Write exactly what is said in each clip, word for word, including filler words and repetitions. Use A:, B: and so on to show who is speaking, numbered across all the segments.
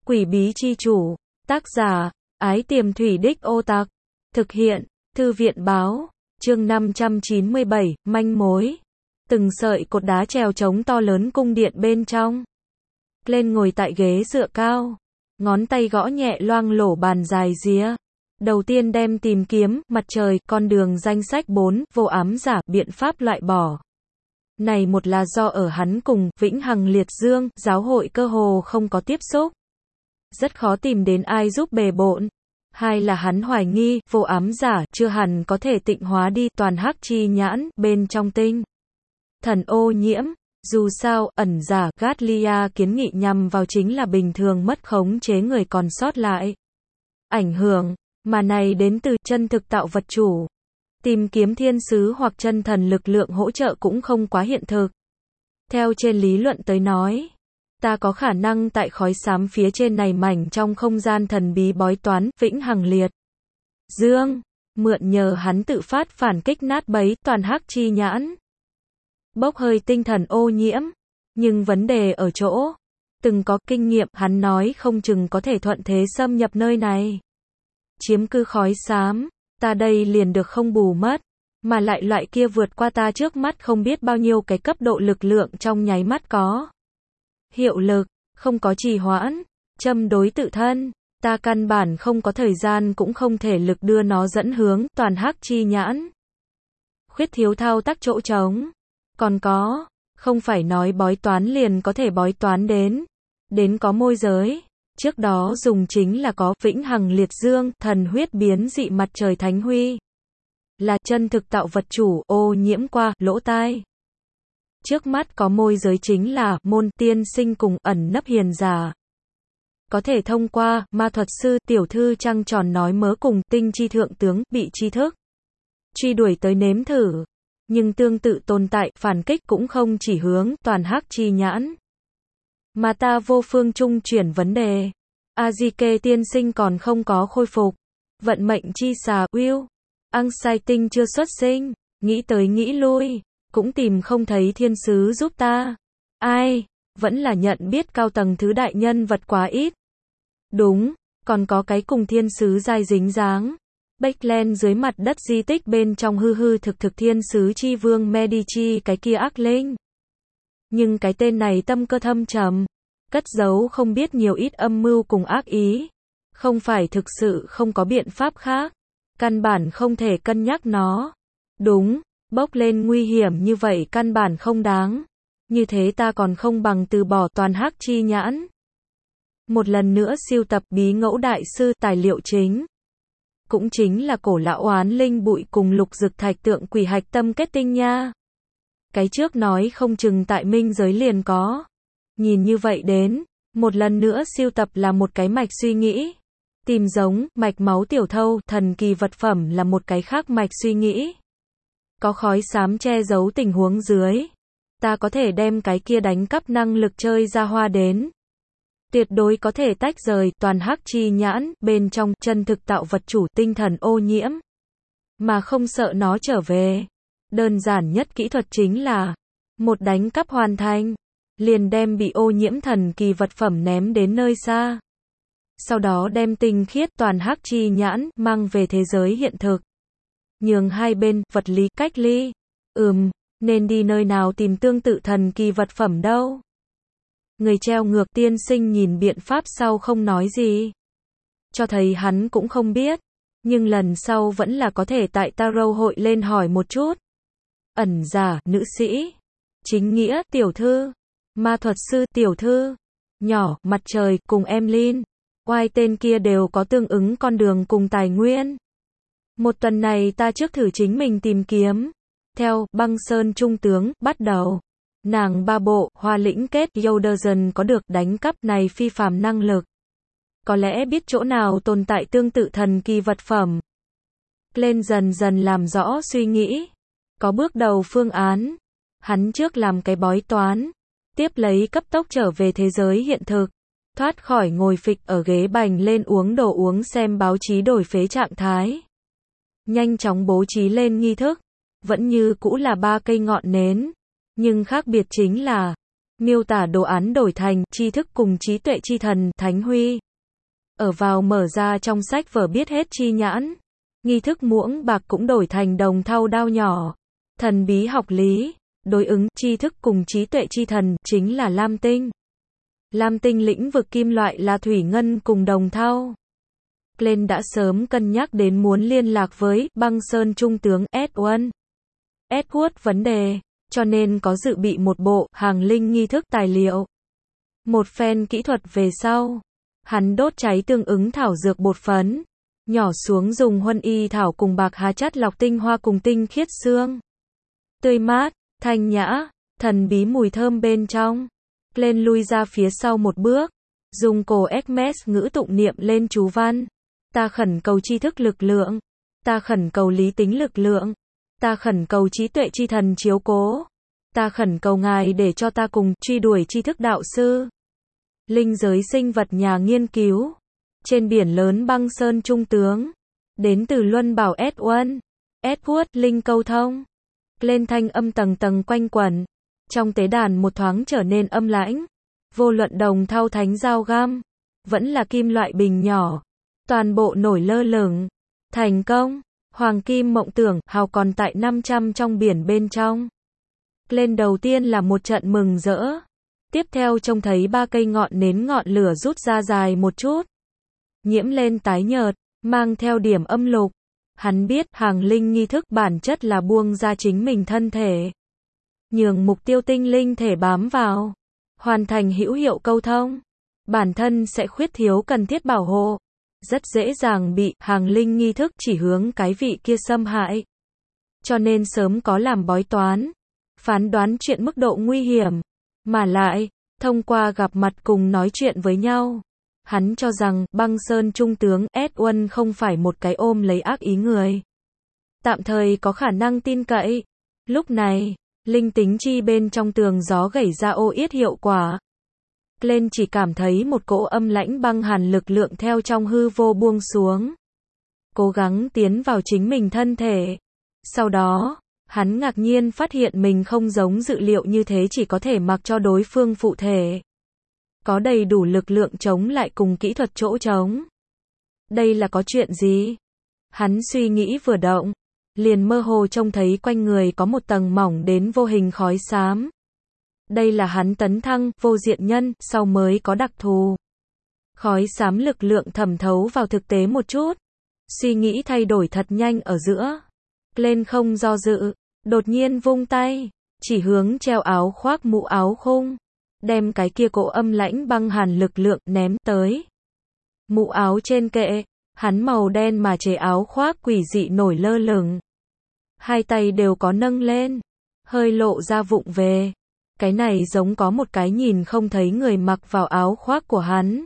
A: Quỷ bí chi chủ. Tác giả, Ái Tiềm Thủy Đích Ô Tạc. Thực hiện, Thư viện báo. Chương năm trăm chín mươi bảy, manh mối. Từng sợi cột đá trèo trống to lớn cung điện bên trong. Lên ngồi tại ghế dựa cao. Ngón tay gõ nhẹ loang lổ bàn dài ría. Đầu tiên đem tìm kiếm, mặt trời, con đường danh sách bốn, vô ám giả, biện pháp loại bỏ. Này một là do ở hắn cùng, Vĩnh Hằng Liệt Dương, giáo hội cơ hồ không có tiếp xúc. Rất khó tìm đến ai giúp bề bộn. Hai là hắn hoài nghi, vô ám giả, chưa hẳn có thể tịnh hóa đi toàn hắc chi nhãn, bên trong tinh. Thần ô nhiễm. Dù sao, ẩn giả, Gatlia kiến nghị nhằm vào chính là bình thường mất khống chế người còn sót lại. Ảnh hưởng, mà này đến từ chân thực tạo vật chủ. Tìm kiếm thiên sứ hoặc chân thần lực lượng hỗ trợ cũng không quá hiện thực. Theo trên lý luận tới nói, ta có khả năng tại khói xám phía trên này mảnh trong không gian thần bí bói toán, Vĩnh Hằng Liệt Dương, mượn nhờ hắn tự phát phản kích nát bấy toàn hắc chi nhãn. Bốc hơi tinh thần ô nhiễm. Nhưng vấn đề ở chỗ, từng có kinh nghiệm, hắn nói không chừng có thể thuận thế xâm nhập nơi này. Chiếm cư khói xám, ta đây liền được không bù mất, mà lại loại kia vượt qua ta trước mắt không biết bao nhiêu cái cấp độ lực lượng trong nháy mắt có. Hiệu lực, không có trì hoãn, châm đối tự thân, ta căn bản không có thời gian cũng không thể lực đưa nó dẫn hướng toàn hắc chi nhãn. Khuyết thiếu thao tác chỗ trống. Còn có, không phải nói bói toán liền có thể bói toán đến, đến có môi giới. Trước đó dùng chính là có Vĩnh Hằng Liệt Dương, thần huyết biến dị mặt trời thánh huy. Là chân thực tạo vật chủ, ô nhiễm qua, lỗ tai. Trước mắt có môi giới chính là, môn tiên sinh cùng ẩn nấp hiền giả. Có thể thông qua, ma thuật sư, tiểu thư trăng tròn nói mớ cùng, tinh chi thượng tướng, bị tri thức. Truy đuổi tới nếm thử. Nhưng tương tự tồn tại, phản kích cũng không chỉ hướng, toàn hắc chi nhãn. Mà ta vô phương trung chuyển vấn đề. Azike tiên sinh còn không có khôi phục. Vận mệnh chi xà, Will. Ang sai tinh chưa xuất sinh. Nghĩ tới nghĩ lui. Cũng tìm không thấy thiên sứ giúp ta. Ai? Vẫn là nhận biết cao tầng thứ đại nhân vật quá ít. Đúng. Còn có cái cùng thiên sứ dai dính dáng. Backland dưới mặt đất di tích bên trong hư hư thực thực thiên sứ chi vương Medici cái kia ác linh. Nhưng cái tên này tâm cơ thâm trầm. Cất giấu không biết nhiều ít âm mưu cùng ác ý. Không phải thực sự không có biện pháp khác. Căn bản không thể cân nhắc nó. Đúng, bốc lên nguy hiểm như vậy căn bản không đáng. Như thế ta còn không bằng từ bỏ toàn hắc chi nhãn. Một lần nữa siêu tập bí ngẫu đại sư tài liệu chính. Cũng chính là cổ lão oán linh bụi cùng lục dực thạch tượng quỷ hạch tâm kết tinh nha. Cái trước nói không chừng tại minh giới liền có. Nhìn như vậy đến, một lần nữa siêu tập là một cái mạch suy nghĩ. Tìm giống, mạch máu tiểu thâu, thần kỳ vật phẩm là một cái khác mạch suy nghĩ. Có khói xám che giấu tình huống dưới. Ta có thể đem cái kia đánh cắp năng lực chơi ra hoa đến. Tuyệt đối có thể tách rời toàn hắc chi nhãn, bên trong chân thực tạo vật chủ tinh thần ô nhiễm. Mà không sợ nó trở về. Đơn giản nhất kỹ thuật chính là một đánh cắp hoàn thành. Liền đem bị ô nhiễm thần kỳ vật phẩm ném đến nơi xa. Sau đó đem tinh khiết toàn hắc chi nhãn mang về thế giới hiện thực. Nhường hai bên vật lý cách ly. Ừm, nên đi nơi nào tìm tương tự thần kỳ vật phẩm đâu. Người treo ngược tiên sinh nhìn biện pháp sau không nói gì. Cho thấy hắn cũng không biết. Nhưng lần sau vẫn là có thể tại Tarot hội lên hỏi một chút. Ẩn giả, nữ sĩ. Chính nghĩa, tiểu thư. Ma thuật sư, tiểu thư. Nhỏ, mặt trời, cùng Emlyn. Oai tên kia đều có tương ứng con đường cùng tài nguyên. Một tuần này ta trước thử chính mình tìm kiếm. Theo, băng sơn trung tướng, bắt đầu. Nàng ba bộ, hoa lĩnh kết, Yoderson có được đánh cắp này phi phàm năng lực. Có lẽ biết chỗ nào tồn tại tương tự thần kỳ vật phẩm. Lên dần dần làm rõ suy nghĩ. Có bước đầu phương án. Hắn trước làm cái bói toán. Tiếp lấy cấp tốc trở về thế giới hiện thực. Thoát khỏi ngồi phịch ở ghế bành lên uống đồ uống xem báo chí đổi phế trạng thái. Nhanh chóng bố trí lên nghi thức. Vẫn như cũ là ba cây ngọn nến. Nhưng khác biệt chính là, Miêu tả đồ án đổi thành tri thức cùng trí tuệ chi thần Thánh Huy. Ở vào mở ra trong sách vở biết hết chi nhãn. Nghi thức muỗng bạc cũng đổi thành đồng thau đao nhỏ. Thần bí học lý, đối ứng tri thức cùng trí tuệ chi thần chính là lam tinh. Lam tinh lĩnh vực kim loại là thủy ngân cùng đồng thau. Glenn đã sớm cân nhắc đến muốn liên lạc với băng sơn trung tướng Edward. Edward vấn đề, cho nên có dự bị một bộ hàng linh nghi thức tài liệu. Một phen kỹ thuật về sau, hắn đốt cháy tương ứng thảo dược bột phấn, nhỏ xuống dùng huân y thảo cùng bạc hà chất lọc tinh hoa cùng tinh khiết xương. Tươi mát, thanh nhã, thần bí mùi thơm bên trong. Glenn lui ra phía sau một bước, dùng cổ Hermes ngữ tụng niệm lên chú văn. Ta khẩn cầu tri thức lực lượng, ta khẩn cầu lý tính lực lượng, ta khẩn cầu trí tuệ chi thần chiếu cố, ta khẩn cầu ngài để cho ta cùng truy đuổi tri thức đạo sư. Linh giới sinh vật nhà nghiên cứu, trên biển lớn băng sơn trung tướng, đến từ Luân Bảo Edward, Edward, linh câu thông. Lên thanh âm tầng tầng quanh quẩn, trong tế đàn một thoáng trở nên âm lãnh. Vô luận đồng thau thánh dao găm, vẫn là kim loại bình nhỏ, toàn bộ nổi lơ lửng. Thành công, hoàng kim mộng tưởng, hào còn tại năm trăm trong biển bên trong. Lên đầu tiên là một trận mừng rỡ. Tiếp theo trông thấy ba cây ngọn nến ngọn lửa rút ra dài một chút. Nhiễm lên tái nhợt, mang theo điểm âm lục. Hắn biết hàng linh nghi thức bản chất là buông ra chính mình thân thể. Nhường mục tiêu tinh linh thể bám vào. Hoàn thành hữu hiệu câu thông. Bản thân sẽ khuyết thiếu cần thiết bảo hộ. Rất dễ dàng bị hàng linh nghi thức chỉ hướng cái vị kia xâm hại. Cho nên sớm có làm bói toán. Phán đoán chuyện mức độ nguy hiểm. Mà lại, thông qua gặp mặt cùng nói chuyện với nhau. Hắn cho rằng băng sơn trung tướng Edward không phải một cái ôm lấy ác ý người. Tạm thời có khả năng tin cậy. Lúc này, linh tính chi bên trong tường gió gảy ra ô yết hiệu quả. Glenn chỉ cảm thấy một cỗ âm lãnh băng hàn lực lượng theo trong hư vô buông xuống. Cố gắng tiến vào chính mình thân thể. Sau đó, hắn ngạc nhiên phát hiện mình không giống dự liệu như thế chỉ có thể mặc cho đối phương phụ thể. Có đầy đủ lực lượng chống lại cùng kỹ thuật chỗ trống. Đây là có chuyện gì? Hắn suy nghĩ vừa động, liền mơ hồ trông thấy quanh người có một tầng mỏng đến vô hình khói xám. Đây là hắn tấn thăng vô diện nhân sau mới có đặc thù. Khói xám lực lượng thẩm thấu vào thực tế một chút. Suy nghĩ thay đổi thật nhanh ở giữa. Lên không do dự, đột nhiên vung tay, chỉ hướng treo áo khoác mũ áo khung, đem cái kia cỗ âm lãnh băng hàn lực lượng ném tới. Mũ áo trên kệ, hắn màu đen mà chế áo khoác quỷ dị nổi lơ lửng. Hai tay đều có nâng lên, hơi lộ ra vụng về. Cái này giống có một cái nhìn không thấy người mặc vào áo khoác của hắn.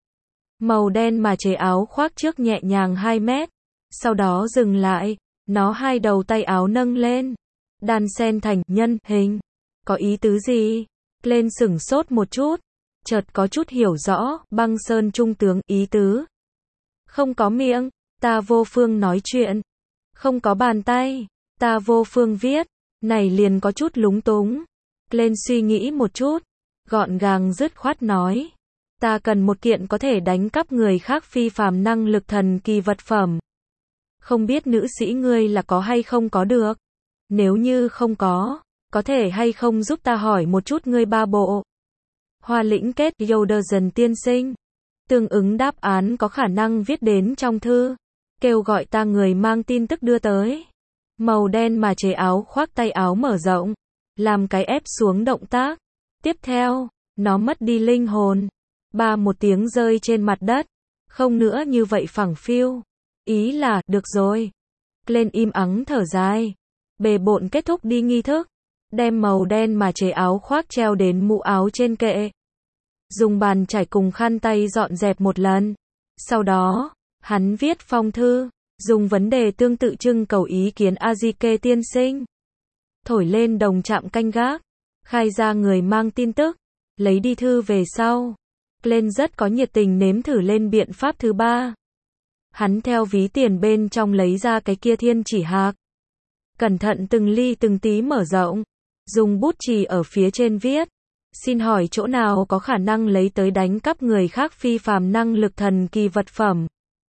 A: Màu đen mà chế áo khoác trước nhẹ nhàng hai mét, sau đó dừng lại, nó hai đầu tay áo nâng lên, đan xen thành nhân hình. Có ý tứ gì? Lên sửng sốt một chút, chợt có chút hiểu rõ, băng sơn trung tướng ý tứ. Không có miệng, ta vô phương nói chuyện. Không có bàn tay, ta vô phương viết. Này liền có chút lúng túng. Lên suy nghĩ một chút, gọn gàng dứt khoát nói. Ta cần một kiện có thể đánh cắp người khác phi phàm năng lực thần kỳ vật phẩm. Không biết nữ sĩ ngươi là có hay không có được. Nếu như không có, có thể hay không giúp ta hỏi một chút ngươi ba bộ. Hoa lĩnh kết Yoderson tiên sinh. Tương ứng đáp án có khả năng viết đến trong thư. Kêu gọi ta người mang tin tức đưa tới. Màu đen mà chế áo khoác tay áo mở rộng. Làm cái ép xuống động tác. Tiếp theo, nó mất đi linh hồn. Ba một tiếng rơi trên mặt đất. Không nữa như vậy phẳng phiu. Ý là, được rồi. Lên im ắng thở dài. Bề bộn kết thúc đi nghi thức. Đem màu đen mà chế áo khoác treo đến mũ áo trên kệ. Dùng bàn chải cùng khăn tay dọn dẹp một lần. Sau đó, hắn viết phong thư. Dùng vấn đề tương tự trưng cầu ý kiến Azike tiên sinh. Thổi lên đồng trạm canh gác. Khai ra người mang tin tức. Lấy đi thư về sau. Glenn rất có nhiệt tình nếm thử lên biện pháp thứ ba. Hắn theo ví tiền bên trong lấy ra cái kia thiên chỉ hạc. Cẩn thận từng ly từng tí mở rộng. Dùng bút chì ở phía trên viết. Xin hỏi chỗ nào có khả năng lấy tới đánh cắp người khác phi phàm năng lực thần kỳ vật phẩm.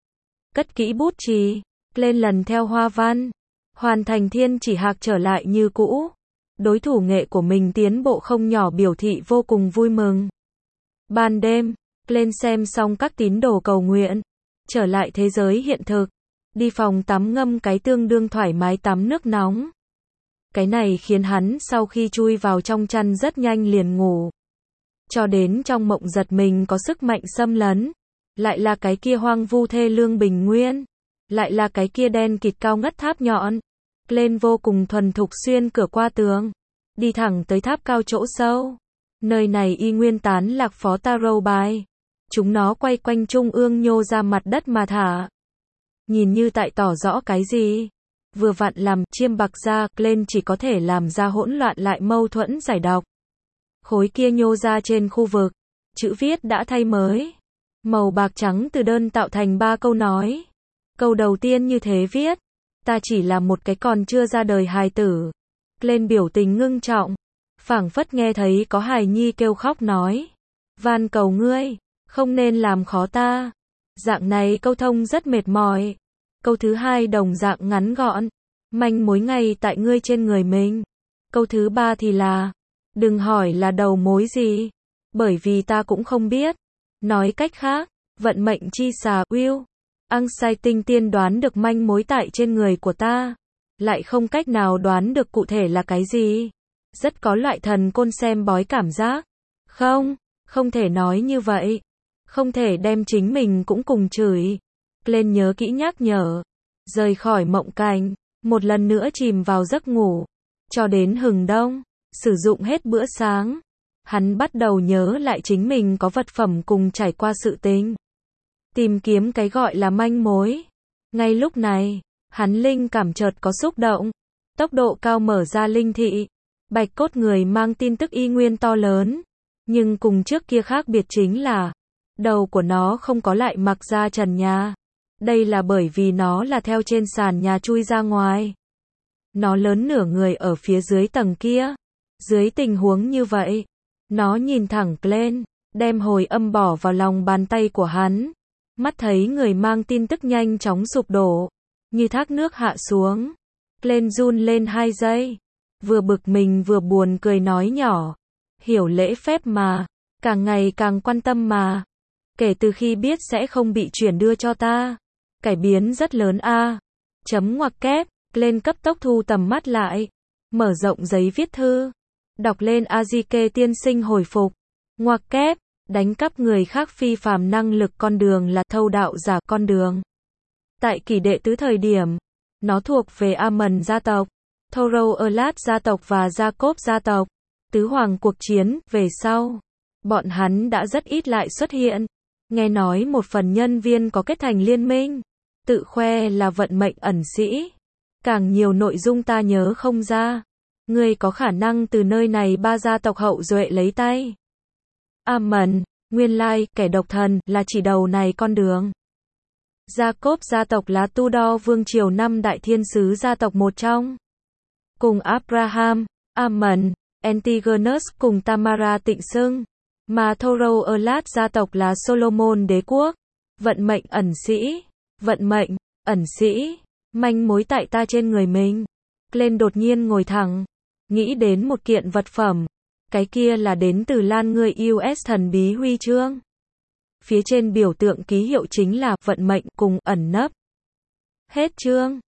A: Cất kỹ bút chì, lên lần theo hoa văn, hoàn thành thiên chỉ hạc trở lại như cũ. Đối thủ nghệ của mình tiến bộ không nhỏ biểu thị vô cùng vui mừng. Ban đêm, lên xem xong các tín đồ cầu nguyện, trở lại thế giới hiện thực, đi phòng tắm ngâm cái tương đương thoải mái tắm nước nóng. Cái này khiến hắn sau khi chui vào trong chăn rất nhanh liền ngủ. Cho đến trong mộng giật mình có sức mạnh xâm lấn. Lại là cái kia hoang vu thê lương bình nguyên. Lại là cái kia đen kịt cao ngất tháp nhọn. Lên vô cùng thuần thục xuyên cửa qua tường. Đi thẳng tới tháp cao chỗ sâu. Nơi này y nguyên tán lạc phó tarot bài. Chúng nó quay quanh trung ương nhô ra mặt đất mà thả. Nhìn như tại tỏ rõ cái gì. Vừa vặn làm chiêm bạc ra, lên chỉ có thể làm ra hỗn loạn lại mâu thuẫn giải đọc. Khối kia nhô ra trên khu vực. Chữ viết đã thay mới. Màu bạc trắng từ đơn tạo thành ba câu nói. Câu đầu tiên như thế viết. Ta chỉ là một cái còn chưa ra đời hài tử. Lên biểu tình ngưng trọng. Phảng phất nghe thấy có hài nhi kêu khóc nói. Van cầu ngươi, không nên làm khó ta. Dạng này câu thông rất mệt mỏi. Câu thứ hai đồng dạng ngắn gọn. Manh mối ngay tại ngươi trên người mình. Câu thứ ba thì là. Đừng hỏi là đầu mối gì. Bởi vì ta cũng không biết. Nói cách khác, vận mệnh chi xà Will. Ăn sai tinh tiên đoán được manh mối tại trên người của ta. Lại không cách nào đoán được cụ thể là cái gì. Rất có loại thần côn xem bói cảm giác. Không, không thể nói như vậy. Không thể đem chính mình cũng cùng chửi. Lên nhớ kỹ nhắc nhở. Rời khỏi mộng cảnh. Một lần nữa chìm vào giấc ngủ. Cho đến hừng đông. Sử dụng hết bữa sáng. Hắn bắt đầu nhớ lại chính mình có vật phẩm cùng trải qua sự tình. Tìm kiếm cái gọi là manh mối. Ngay lúc này, hắn linh cảm chợt có xúc động. Tốc độ cao mở ra linh thị. Bạch cốt người mang tin tức y nguyên to lớn. Nhưng cùng trước kia khác biệt chính là, đầu của nó không có lại mặc ra trần nhà. Đây là bởi vì nó là theo trên sàn nhà chui ra ngoài. Nó lớn nửa người ở phía dưới tầng kia. Dưới tình huống như vậy, nó nhìn thẳng lên, đem hồi âm bỏ vào lòng bàn tay của hắn. Mắt thấy người mang tin tức nhanh chóng sụp đổ, như thác nước hạ xuống. Lên run lên hai giây, vừa bực mình vừa buồn cười nói nhỏ. Hiểu lễ phép mà, càng ngày càng quan tâm mà. Kể từ khi biết sẽ không bị chuyển đưa cho ta, cải biến rất lớn a. Chấm ngoặc kép, lên cấp tốc thu tầm mắt lại, mở rộng giấy viết thư, đọc lên Azike tiên sinh hồi phục. Ngoặc kép, đánh cắp người khác phi phàm năng lực con đường là thâu đạo giả con đường. Tại kỷ đệ tứ thời điểm, nó thuộc về Amon gia tộc, Thoro Erlat gia tộc và Jacob gia tộc. Tứ hoàng cuộc chiến, về sau, bọn hắn đã rất ít lại xuất hiện. Nghe nói một phần nhân viên có kết thành liên minh, tự khoe là vận mệnh ẩn sĩ. Càng nhiều nội dung ta nhớ không ra. Ngươi có khả năng từ nơi này ba gia tộc hậu duệ lấy tay. Amon, nguyên lai, kẻ độc thần, là chỉ đầu này con đường. Jacob gia tộc là Tudor vương triều năm đại thiên sứ gia tộc một trong. Cùng Abraham, Amon, Antigonus cùng Tamara tịnh xưng. Mà Thoro Erlat gia tộc là Solomon đế quốc. Vận mệnh ẩn sĩ. Vận mệnh, ẩn sĩ. Manh mối tại ta trên người mình. Lên đột nhiên ngồi thẳng. Nghĩ đến một kiện vật phẩm. Cái kia là đến từ Lan người u ét thần bí huy chương. Phía trên biểu tượng ký hiệu chính là vận mệnh cùng ẩn nấp. Hết chương.